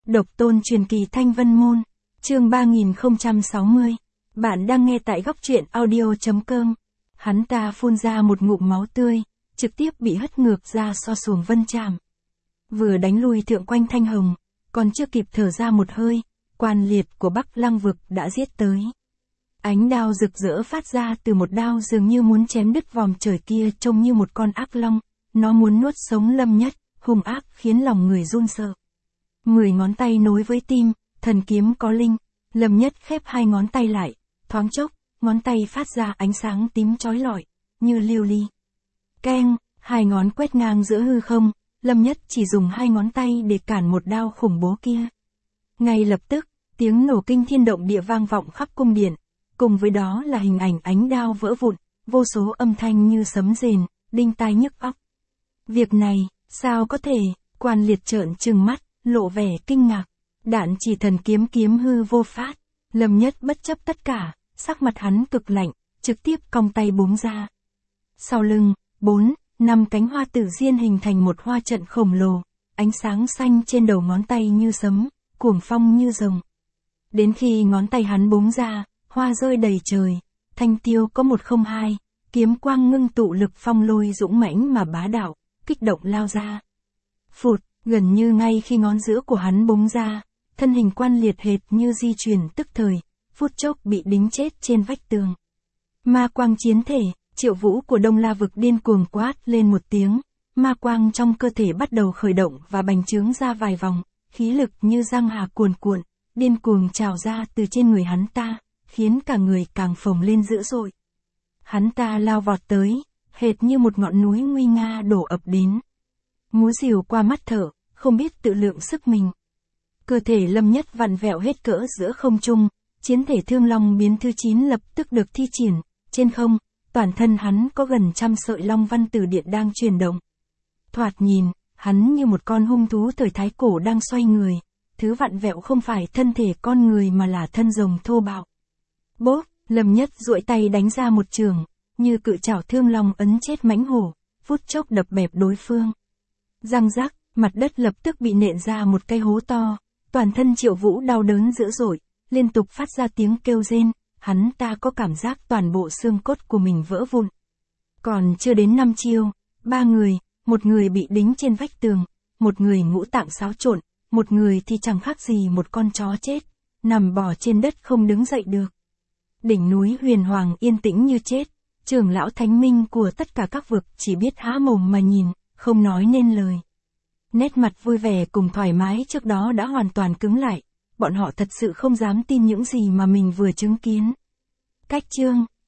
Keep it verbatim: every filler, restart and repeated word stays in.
Độc tôn truyền kỳ Thanh Vân Môn, chương ba nghìn không trăm sáu mươi. Bạn đang nghe tại góc truyện audio chấm com. Hắn ta phun ra một ngụm máu tươi, trực tiếp bị hất ngược ra so xuồng vân trảm. Vừa đánh lui thượng quanh Thanh Hồng, còn chưa kịp thở ra một hơi, quan liệt của Bắc Lăng vực đã giết tới. Ánh đao rực rỡ phát ra từ một đao dường như muốn chém đứt vòm trời kia, trông như một con ác long, nó muốn nuốt sống Lâm Nhất, hung ác khiến lòng người run sợ. Mười ngón tay nối với tim, thần kiếm có linh, Lâm Nhất khép hai ngón tay lại, thoáng chốc, ngón tay phát ra ánh sáng tím chói lọi, như lưu ly. Keng, hai ngón quét ngang giữa hư không, Lâm Nhất chỉ dùng hai ngón tay để cản một đao khủng bố kia. Ngay lập tức, tiếng nổ kinh thiên động địa vang vọng khắp cung điện, cùng với đó là hình ảnh ánh đao vỡ vụn, vô số âm thanh như sấm rền, đinh tai nhức óc. Việc này, sao có thể? Quan liệt trợn trừng mắt, lộ vẻ kinh ngạc. Đạn chỉ thần kiếm kiếm hư vô phát. Lâm Nhất bất chấp tất cả, sắc mặt hắn cực lạnh, trực tiếp cong tay búng ra. Sau lưng, bốn, năm cánh hoa tử diên hình thành một hoa trận khổng lồ, ánh sáng xanh trên đầu ngón tay như sấm, cuồng phong như rồng. Đến khi ngón tay hắn búng ra, hoa rơi đầy trời, thanh tiêu có một không hai, kiếm quang ngưng tụ lực phong lôi dũng mãnh mà bá đạo, kích động lao ra. Phụt, gần như ngay khi ngón giữa của hắn búng ra, thân hình quan liệt hệt như di chuyển tức thời, phút chốc bị đính chết trên vách tường. Ma quang chiến thể, Triệu Vũ của Đông La vực điên cuồng quát lên một tiếng, ma quang trong cơ thể bắt đầu khởi động và bành trướng ra vài vòng, khí lực như giang hà cuồn cuộn, điên cuồng trào ra từ trên người hắn ta, khiến cả người càng phồng lên dữ dội. Hắn ta lao vọt tới, hệt như một ngọn núi nguy nga đổ ập đến. Múa rìu qua mắt thở, không biết tự lượng sức mình. Cơ thể Lâm Nhất vặn vẹo hết cỡ giữa không trung, chiến thể Thương Long biến thứ chín lập tức được thi triển, trên không, toàn thân hắn có gần trăm sợi long văn từ điện đang chuyển động. Thoạt nhìn, hắn như một con hung thú thời thái cổ đang xoay người, thứ vặn vẹo không phải thân thể con người mà là thân rồng thô bạo. Bốp, Lâm Nhất duỗi tay đánh ra một trường, như cự trảo Thương Long ấn chết mãnh hổ, phút chốc đập bẹp đối phương. Răng rắc, mặt đất lập tức bị nện ra một cái hố to, toàn thân Triệu Vũ đau đớn dữ dội, liên tục phát ra tiếng kêu rên, hắn ta có cảm giác toàn bộ xương cốt của mình vỡ vụn. Còn chưa đến năm chiêu, ba người, một người bị đính trên vách tường, một người ngũ tạng xáo trộn, một người thì chẳng khác gì một con chó chết, nằm bò trên đất không đứng dậy được. Đỉnh núi Huyền Hoàng yên tĩnh như chết, trưởng lão thánh minh của tất cả các vực chỉ biết há mồm mà nhìn, không nói nên lời. Nét mặt vui vẻ cùng thoải mái trước đó đã hoàn toàn cứng lại, bọn họ thật sự không dám tin những gì mà mình vừa chứng kiến. Cách chương,